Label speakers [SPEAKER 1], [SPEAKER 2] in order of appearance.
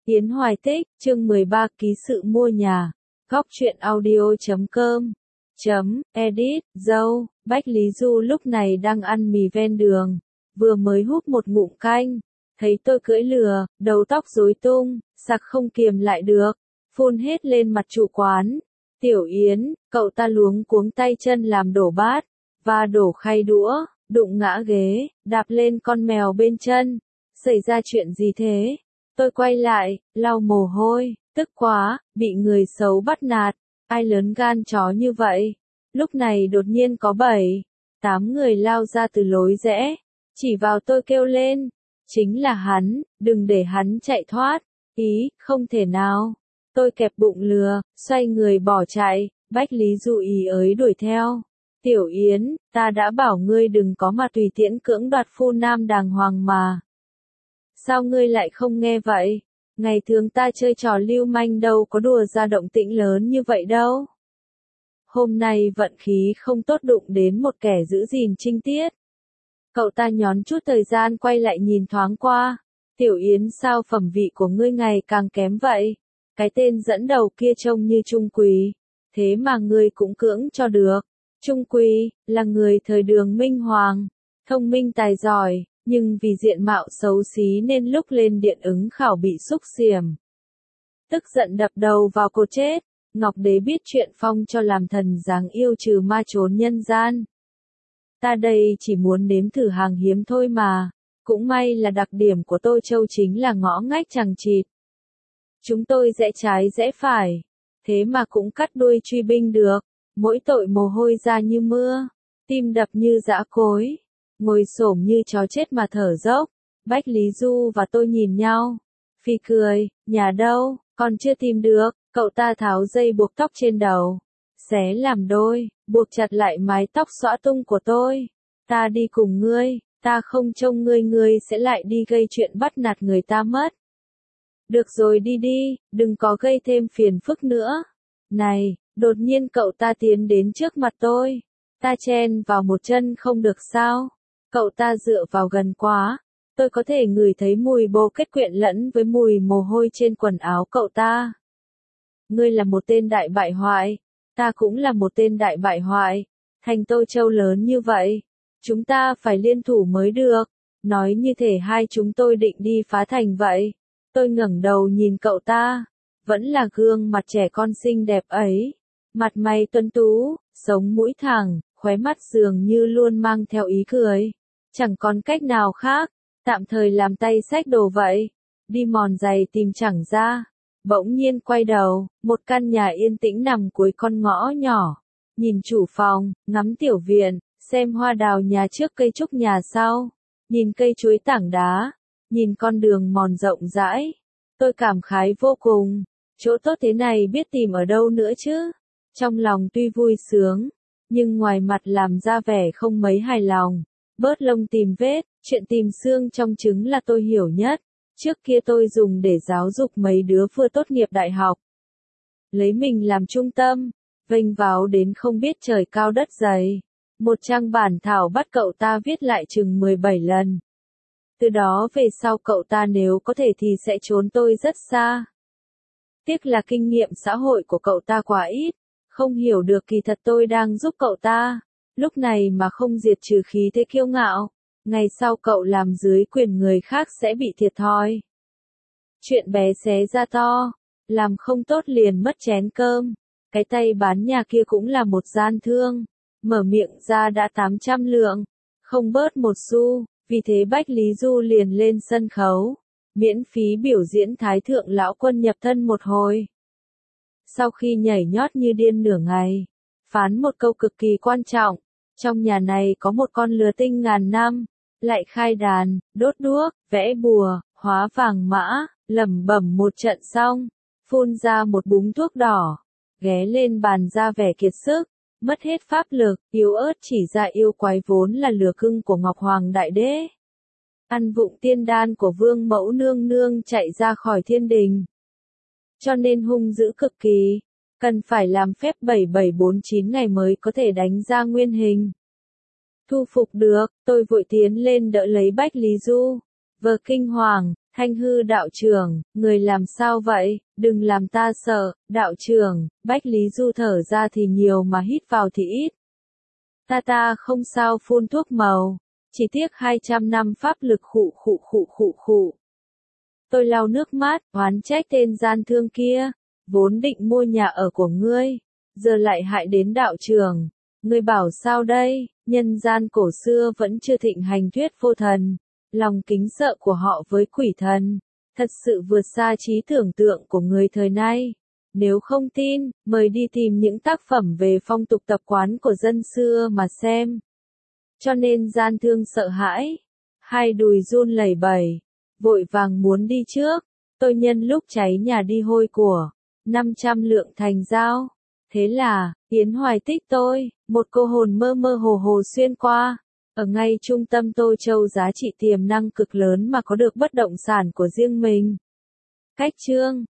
[SPEAKER 1] Yến Hoài Tích, chương 13 ký sự mua nhà. Góc truyện audio.com edit, dâu, Bách Lý Du lúc này đang ăn mì ven đường, vừa mới húp một ngụm canh, thấy tôi cưỡi lừa, đầu tóc rối tung, sặc không kiềm lại được, phun hết lên mặt chủ quán. Tiểu Yến, cậu ta luống cuống tay chân làm đổ bát, và đổ khay đũa, đụng ngã ghế, đạp lên con mèo bên chân. Xảy ra chuyện gì thế? Tôi quay lại, lau mồ hôi, tức quá, bị người xấu bắt nạt, ai lớn gan chó như vậy. Lúc này đột nhiên có 7-8 người lao ra từ lối rẽ, chỉ vào tôi kêu lên, chính là hắn, đừng để hắn chạy thoát. Ý, không thể nào. Tôi kẹp bụng lừa, xoay người bỏ chạy, Bách Lý Du ý ới đuổi theo. Tiểu Yến, ta đã bảo ngươi đừng có mà tùy tiện cưỡng đoạt phu nam đàng hoàng mà. Sao ngươi lại không nghe vậy? Ngày thường ta chơi trò lưu manh đâu có đùa ra động tĩnh lớn như vậy đâu. Hôm nay vận khí không tốt đụng đến một kẻ giữ gìn trinh tiết. Cậu ta nhón chút thời gian quay lại nhìn thoáng qua. Tiểu Yến, sao phẩm vị của ngươi ngày càng kém vậy? Cái tên dẫn đầu kia trông như Trung Quỳ, thế mà ngươi cũng cưỡng cho được. Trung Quỳ là người thời Đường Minh Hoàng, thông minh tài giỏi, nhưng vì diện mạo xấu xí nên lúc lên điện ứng khảo bị xúc xiểm. Tức giận đập đầu vào cột chết, Ngọc Đế biết chuyện phong cho làm thần dáng yêu trừ ma trốn nhân gian. Ta đây chỉ muốn nếm thử hàng hiếm thôi mà, cũng may là đặc điểm của Tô Châu chính là ngõ ngách chằng chịt. Chúng tôi rẽ trái rẽ phải, thế mà cũng cắt đuôi truy binh được, mỗi tội mồ hôi ra như mưa, tim đập như dã cối. Ngồi xổm như chó chết mà thở dốc, Bách Lý Du và tôi nhìn nhau. Phi cười, nhà đâu, còn chưa tìm được, cậu ta tháo dây buộc tóc trên đầu, xé làm đôi, buộc chặt lại mái tóc xõa tung của tôi. Ta đi cùng ngươi, ta không trông ngươi, ngươi sẽ lại đi gây chuyện bắt nạt người ta mất. Được rồi, đi đi, đừng có gây thêm phiền phức nữa. Này, đột nhiên cậu ta tiến đến trước mặt tôi, ta chen vào một chân không được sao? Cậu ta dựa vào gần quá, tôi có thể ngửi thấy mùi bồ kết quyện lẫn với mùi mồ hôi trên quần áo cậu ta. Ngươi là một tên đại bại hoại, ta cũng là một tên đại bại hoại, thành Tô Châu lớn như vậy, chúng ta phải liên thủ mới được, nói như thể hai chúng tôi định đi phá thành vậy. Tôi ngẩng đầu nhìn cậu ta, vẫn là gương mặt trẻ con xinh đẹp ấy, mặt mày tuấn tú, sống mũi thẳng, khóe mắt dường như luôn mang theo ý cười. Chẳng còn cách nào khác, tạm thời làm tay xách đồ vậy, đi mòn giày tìm chẳng ra. Bỗng nhiên quay đầu, một căn nhà yên tĩnh nằm cuối con ngõ nhỏ, nhìn chủ phòng, ngắm tiểu viện, xem hoa đào nhà trước cây trúc nhà sau, nhìn cây chuối tảng đá, nhìn con đường mòn rộng rãi. Tôi cảm khái vô cùng, chỗ tốt thế này biết tìm ở đâu nữa chứ. Trong lòng tuy vui sướng, nhưng ngoài mặt làm ra vẻ không mấy hài lòng. Bớt lông tìm vết, chuyện tìm xương trong trứng là tôi hiểu nhất. Trước kia tôi dùng để giáo dục mấy đứa vừa tốt nghiệp đại học. Lấy mình làm trung tâm, vênh váo đến không biết trời cao đất dày. Một trang bản thảo bắt cậu ta viết lại chừng 17 lần. Từ đó về sau cậu ta nếu có thể thì sẽ trốn tôi rất xa. Tiếc là kinh nghiệm xã hội của cậu ta quá ít, không hiểu được kỳ thật tôi đang giúp cậu ta. Lúc này mà không diệt trừ khí thế kiêu ngạo, ngày sau cậu làm dưới quyền người khác sẽ bị thiệt thòi. Chuyện bé xé ra to, làm không tốt liền mất chén cơm. Cái tay bán nhà kia cũng là một gian thương, mở miệng ra đã 800 lượng, không bớt một xu, vì thế Bách Lý Du liền lên sân khấu, miễn phí biểu diễn Thái Thượng Lão Quân nhập thân một hồi. Sau khi nhảy nhót như điên nửa ngày, phán một câu cực kỳ quan trọng. Trong nhà này có một con lừa tinh ngàn năm, lại khai đàn, đốt đuốc, vẽ bùa, hóa vàng mã, lẩm bẩm một trận xong, phun ra một búng thuốc đỏ, ghé lên bàn ra vẻ kiệt sức, mất hết pháp lực, yếu ớt chỉ ra yêu quái vốn là lừa cưng của Ngọc Hoàng Đại Đế. Ăn vụng tiên đan của Vương Mẫu Nương Nương chạy ra khỏi thiên đình. Cho nên hung dữ cực kỳ. Cần phải làm phép 7749 ngày mới có thể đánh ra nguyên hình. Thu phục được, tôi vội tiến lên đỡ lấy Bách Lý Du. Vờ kinh hoàng, Thanh hư đạo trưởng, người làm sao vậy, đừng làm ta sợ, đạo trưởng, Bách Lý Du thở ra thì nhiều mà hít vào thì ít. Ta không sao phun thuốc màu, chỉ tiếc 200 năm pháp lực khụ. Tôi lau nước mắt, oán trách tên gian thương kia, vốn định mua nhà ở của ngươi, giờ lại hại đến đạo trưởng. Ngươi bảo sao đây, nhân gian cổ xưa vẫn chưa thịnh hành thuyết vô thần, lòng kính sợ của họ với quỷ thần, thật sự vượt xa trí tưởng tượng của người thời nay. Nếu không tin, mời đi tìm những tác phẩm về phong tục tập quán của dân xưa mà xem. Cho nên gian thương sợ hãi, hai đùi run lẩy bẩy, vội vàng muốn đi trước. Tôi nhân lúc cháy nhà đi hôi của 500 lượng thành dao. Thế là, Yến Hoài Tích tôi, một cô hồn mơ mơ hồ xuyên qua. Ở ngay trung tâm Tô Châu giá trị tiềm năng cực lớn mà có được bất động sản của riêng mình. Cách chương